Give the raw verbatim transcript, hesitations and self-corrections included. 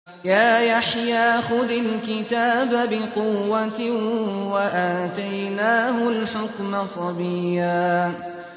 يَا يَحْيَىٰ خُذِ الْكِتَابَ بِقُوَّةٍ وَآتَيْنَاهُ الْحُكْمَ صَبِيًّا